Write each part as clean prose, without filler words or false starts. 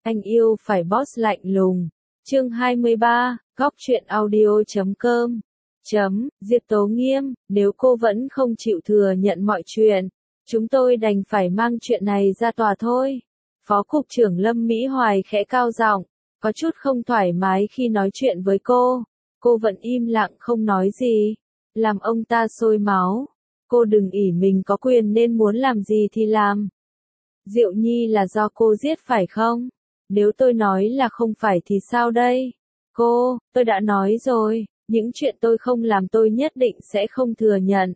Anh yêu phải boss lạnh lùng. Chương 23, góc truyện audio.com. Diệp Tố Nghiêm, nếu cô vẫn không chịu thừa nhận mọi chuyện, chúng tôi đành phải mang chuyện này ra tòa thôi. Phó Cục trưởng Lâm Mỹ Hoài khẽ cao giọng, có chút không thoải mái khi nói chuyện với cô. Cô vẫn im lặng không nói gì, làm ông ta sôi máu. Cô đừng ỷ mình có quyền nên muốn làm gì thì làm. Diệu Nhi là do cô giết phải không? Nếu tôi nói là không phải thì sao đây? Tôi đã nói rồi, những chuyện tôi không làm tôi nhất định sẽ không thừa nhận.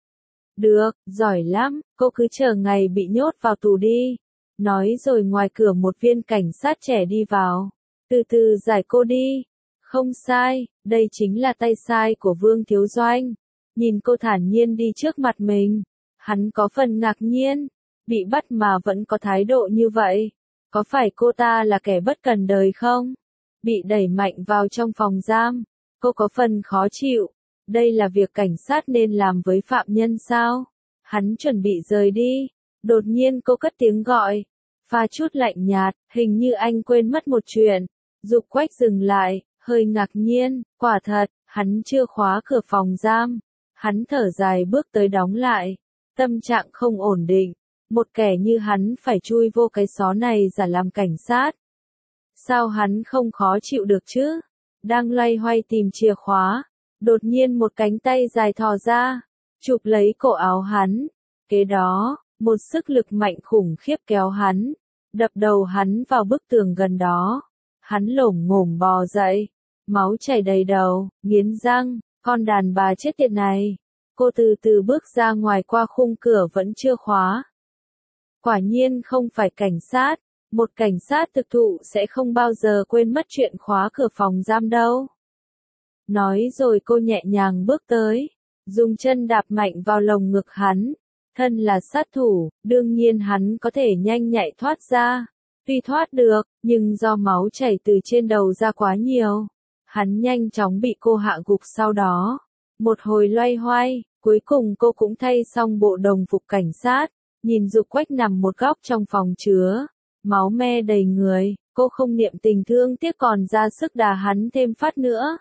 Được, giỏi lắm, cô cứ chờ ngày bị nhốt vào tù đi. Nói rồi ngoài cửa một viên cảnh sát trẻ đi vào. Từ từ giải cô đi. Không sai, đây chính là tay sai của Vương Thiếu Doanh. Nhìn cô thản nhiên đi trước mặt mình. Hắn có phần ngạc nhiên. Bị bắt mà vẫn có thái độ như vậy. Có phải cô ta là kẻ bất cần đời không? Bị đẩy mạnh vào trong phòng giam. Cô có phần khó chịu. Đây là việc cảnh sát nên làm với phạm nhân sao? Hắn chuẩn bị rời đi. Đột nhiên cô cất tiếng gọi. Pha chút lạnh nhạt, hình như anh quên mất một chuyện. Dục Quách dừng lại, hơi ngạc nhiên, quả thật, hắn chưa khóa cửa phòng giam. Hắn thở dài bước tới đóng lại. Tâm trạng không ổn định. Một kẻ như hắn phải chui vô cái xó này giả làm cảnh sát. Sao hắn không khó chịu được chứ? Đang loay hoay tìm chìa khóa. Đột nhiên một cánh tay dài thò ra. Chụp lấy cổ áo hắn. Kế đó, một sức lực mạnh khủng khiếp kéo hắn. Đập đầu hắn vào bức tường gần đó. Hắn lổm ngổm bò dậy. Máu chảy đầy đầu, nghiến răng. Con đàn bà chết tiệt này. Cô từ từ bước ra ngoài qua khung cửa vẫn chưa khóa. Quả nhiên không phải cảnh sát. Một cảnh sát thực thụ sẽ không bao giờ quên mất chuyện khóa cửa phòng giam đâu. Nói rồi cô nhẹ nhàng bước tới. Dùng chân đạp mạnh vào lồng ngực hắn. Thân là sát thủ, đương nhiên hắn có thể nhanh nhạy thoát ra. Tuy thoát được, nhưng do máu chảy từ trên đầu ra quá nhiều. Hắn nhanh chóng bị cô hạ gục sau đó. Một hồi loay hoay, cuối cùng cô cũng thay xong bộ đồng phục cảnh sát. Nhìn Dục Quách nằm một góc trong phòng chứa. Máu me đầy người, cô không niệm tình thương tiếc còn ra sức đà hắn thêm phát nữa.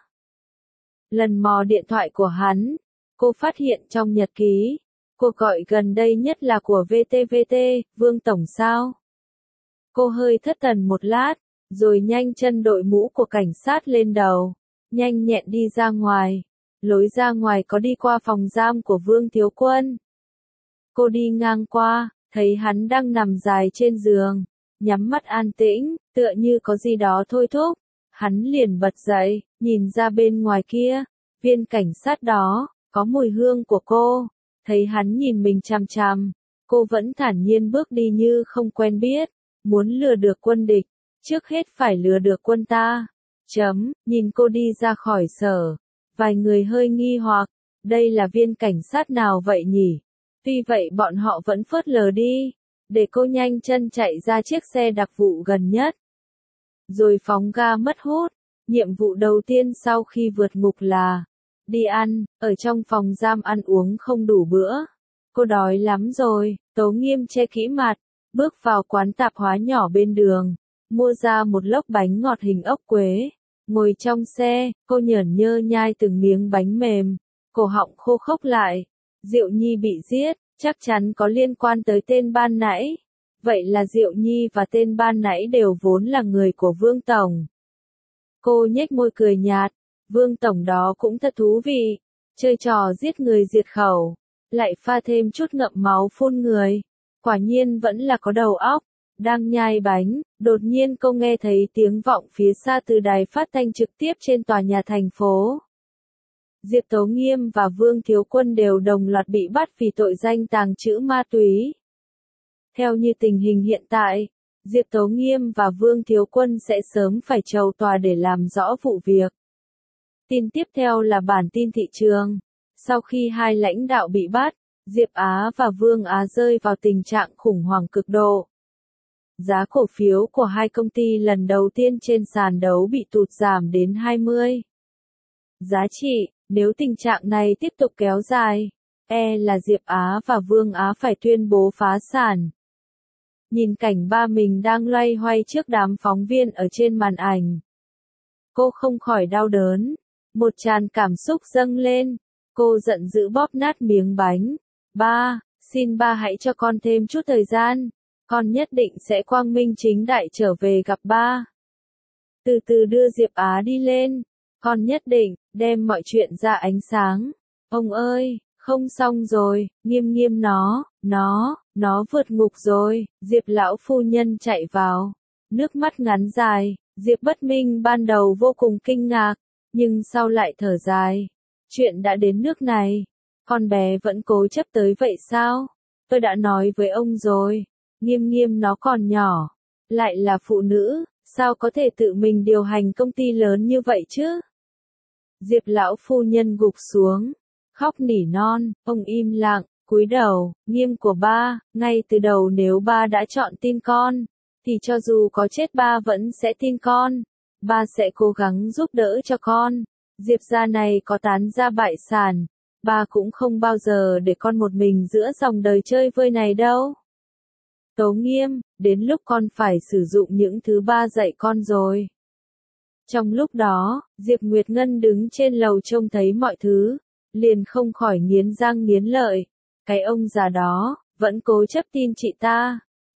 Lần mò điện thoại của hắn, cô phát hiện trong nhật ký. Cuộc gọi gần đây nhất là của VTVT, Vương Tổng sao? Cô hơi thất thần một lát, rồi nhanh chân đội mũ của cảnh sát lên đầu. Nhanh nhẹn đi ra ngoài. Lối ra ngoài có đi qua phòng giam của Vương Thiếu Quân. Cô đi ngang qua, thấy hắn đang nằm dài trên giường. Nhắm mắt an tĩnh, tựa như có gì đó thôi thúc. Hắn liền bật dậy, nhìn ra bên ngoài kia. Viên cảnh sát đó, có mùi hương của cô. Thấy hắn nhìn mình chằm chằm, cô vẫn thản nhiên bước đi như không quen biết. Muốn lừa được quân địch, trước hết phải lừa được quân ta. Nhìn cô đi ra khỏi sở. Vài người hơi nghi hoặc, đây là viên cảnh sát nào vậy nhỉ? Tuy vậy bọn họ vẫn phớt lờ đi, để cô nhanh chân chạy ra chiếc xe đặc vụ gần nhất. Rồi phóng ga mất hút. Nhiệm vụ đầu tiên sau khi vượt ngục là đi ăn, ở trong phòng giam ăn uống không đủ bữa. Cô đói lắm rồi, Tố Nghiêm che kỹ mặt, bước vào quán tạp hóa nhỏ bên đường, mua ra một lốc bánh ngọt hình ốc quế. Ngồi trong xe, cô nhởn nhơ nhai từng miếng bánh mềm, cổ họng khô khốc lại. Diệu Nhi bị giết, chắc chắn có liên quan tới tên ban nãy. Vậy là Diệu Nhi và tên ban nãy đều vốn là người của Vương Tổng. Cô nhếch môi cười nhạt, Vương Tổng đó cũng thật thú vị, chơi trò giết người diệt khẩu, lại pha thêm chút ngậm máu phun người. Quả nhiên vẫn là có đầu óc. Đang nhai bánh, đột nhiên cô nghe thấy tiếng vọng phía xa từ đài phát thanh trực tiếp trên tòa nhà thành phố. Diệp Tố Nghiêm và Vương Thiếu Quân đều đồng loạt bị bắt vì tội danh tàng trữ ma túy. Theo như tình hình hiện tại, Diệp Tố Nghiêm và Vương Thiếu Quân sẽ sớm phải chầu tòa để làm rõ vụ việc. Tin tiếp theo là bản tin thị trường. Sau khi hai lãnh đạo bị bắt, Diệp Á và Vương Á rơi vào tình trạng khủng hoảng cực độ. Giá cổ phiếu của hai công ty lần đầu tiên trên sàn đấu bị tụt giảm đến 20. Giá trị, nếu tình trạng này tiếp tục kéo dài, là Diệp Á và Vương Á phải tuyên bố phá sản. nhìn cảnh ba mình đang loay hoay trước đám phóng viên ở trên màn ảnh. Cô không khỏi đau đớn, một tràn cảm xúc dâng lên, cô giận dữ bóp nát miếng bánh. Ba, xin ba hãy cho con thêm chút thời gian, con nhất định sẽ quang minh chính đại trở về gặp ba. Từ từ đưa Diệp Á đi lên, con nhất định đem mọi chuyện ra ánh sáng. Ông ơi, không xong rồi, Nghiêm Nghiêm nó vượt ngục rồi. Diệp lão phu nhân chạy vào, nước mắt ngắn dài. Diệp Bất Minh ban đầu vô cùng kinh ngạc, nhưng sau lại thở dài. Chuyện đã đến nước này, con bé vẫn cố chấp tới vậy sao? Tôi đã nói với ông rồi, Nghiêm Nghiêm nó còn nhỏ, lại là phụ nữ, sao có thể tự mình điều hành công ty lớn như vậy chứ? Diệp lão phu nhân gục xuống, khóc nỉ non. Ông im lặng, cúi đầu. Nghiêm của ba, ngay từ đầu nếu ba đã chọn tin con, thì cho dù có chết ba vẫn sẽ tin con. Ba sẽ cố gắng giúp đỡ cho con. Diệp gia này có tán gia bại sản, ba cũng không bao giờ để con một mình giữa dòng đời chơi vơi này đâu. Tố Nghiêm, đến lúc con phải sử dụng những thứ ba dạy con rồi. Trong lúc đó, Diệp Nguyệt Ngân đứng trên lầu trông thấy mọi thứ, liền không khỏi nghiến răng nghiến lợi. Cái ông già đó, vẫn cố chấp tin chị ta.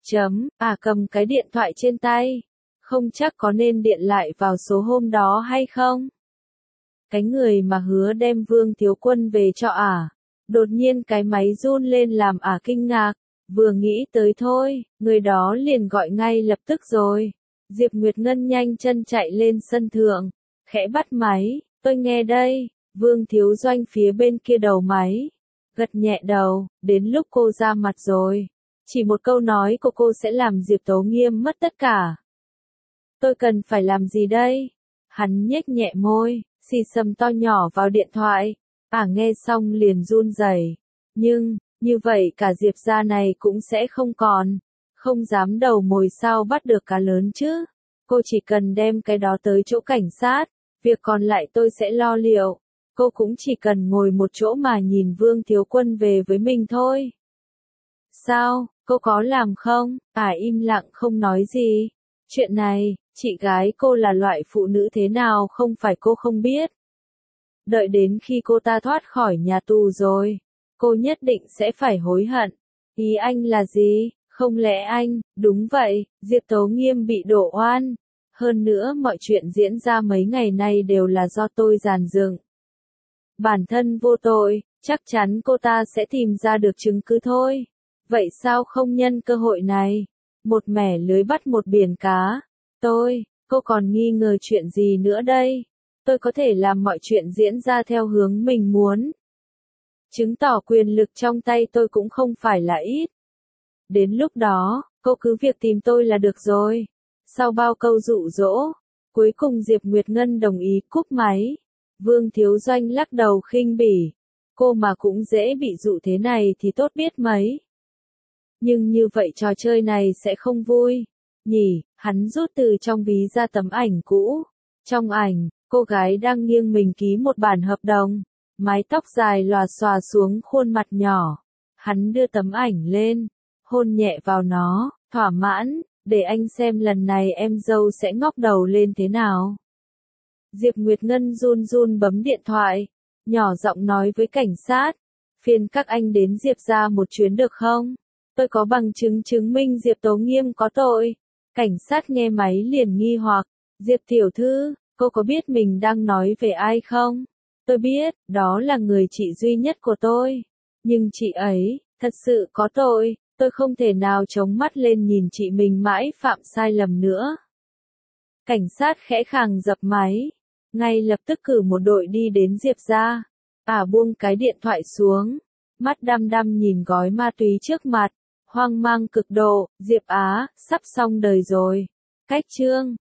Cầm cái điện thoại trên tay. Không chắc có nên điện lại vào số hôm đó hay không? Cái người mà hứa đem Vương Thiếu Quân về cho đột nhiên cái máy run lên làm kinh ngạc. Vừa nghĩ tới thôi, người đó liền gọi ngay lập tức rồi. Diệp Nguyệt Ngân nhanh chân chạy lên sân thượng, khẽ bắt máy. Tôi nghe đây. Vương Thiếu Doanh phía bên kia đầu máy, gật nhẹ đầu. Đến lúc cô ra mặt rồi, chỉ một câu nói của cô sẽ làm Diệp Tố Nghiêm mất tất cả. Tôi cần phải làm gì đây? Hắn nhếch nhẹ môi, xì xầm to nhỏ vào điện thoại. Nghe xong liền run rẩy. Nhưng, như vậy cả Diệp gia này cũng sẽ không còn. Không dám đầu mồi sao bắt được cá lớn chứ. Cô chỉ cần đem cái đó tới chỗ cảnh sát, việc còn lại tôi sẽ lo liệu. Cô cũng chỉ cần ngồi một chỗ mà nhìn Vương Thiếu Quân về với mình thôi. Sao, cô có làm không? Im lặng không nói gì. Chuyện này, chị gái cô là loại phụ nữ thế nào không phải cô không biết. Đợi đến khi cô ta thoát khỏi nhà tù rồi, cô nhất định sẽ phải hối hận. Ý anh là gì? Không lẽ anh, đúng vậy, Diệp Tố Nghiêm bị đổ oan. Hơn nữa mọi chuyện diễn ra mấy ngày nay đều là do tôi dàn dựng. Bản thân vô tội, chắc chắn cô ta sẽ tìm ra được chứng cứ thôi. Vậy sao không nhân cơ hội này? Một mẻ lưới bắt một biển cá. Cô còn nghi ngờ chuyện gì nữa đây? Tôi có thể làm mọi chuyện diễn ra theo hướng mình muốn. Chứng tỏ quyền lực trong tay tôi cũng không phải là ít. Đến lúc đó, cô cứ việc tìm tôi là được rồi. Sau bao câu dụ dỗ, cuối cùng Diệp Nguyệt Ngân đồng ý cúp máy. Vương Thiếu Doanh lắc đầu khinh bỉ. Cô mà cũng dễ bị dụ thế này thì tốt biết mấy. Nhưng như vậy trò chơi này sẽ không vui. Nhỉ, hắn rút từ trong ví ra tấm ảnh cũ. Trong ảnh, cô gái đang nghiêng mình ký một bản hợp đồng. Mái tóc dài lòa xòa xuống khuôn mặt nhỏ. Hắn đưa tấm ảnh lên, hôn nhẹ vào nó, thỏa mãn, để anh xem lần này em dâu sẽ ngóc đầu lên thế nào. Diệp Nguyệt Ngân run run bấm điện thoại, nhỏ giọng nói với cảnh sát, phiền các anh đến Diệp gia một chuyến được không? Tôi có bằng chứng chứng minh Diệp Tố Nghiêm có tội. Cảnh sát nghe máy liền nghi hoặc, Diệp tiểu thư, cô có biết mình đang nói về ai không? Tôi biết, đó là người chị duy nhất của tôi. Nhưng chị ấy, thật sự có tội, tôi không thể nào chống mắt lên nhìn chị mình mãi phạm sai lầm nữa. Cảnh sát khẽ khàng dập máy, ngay lập tức cử một đội đi đến Diệp gia. Buông cái điện thoại xuống, mắt đăm đăm nhìn gói ma túy trước mặt, hoang mang cực độ. Diệp Á, sắp xong đời rồi. Cách chương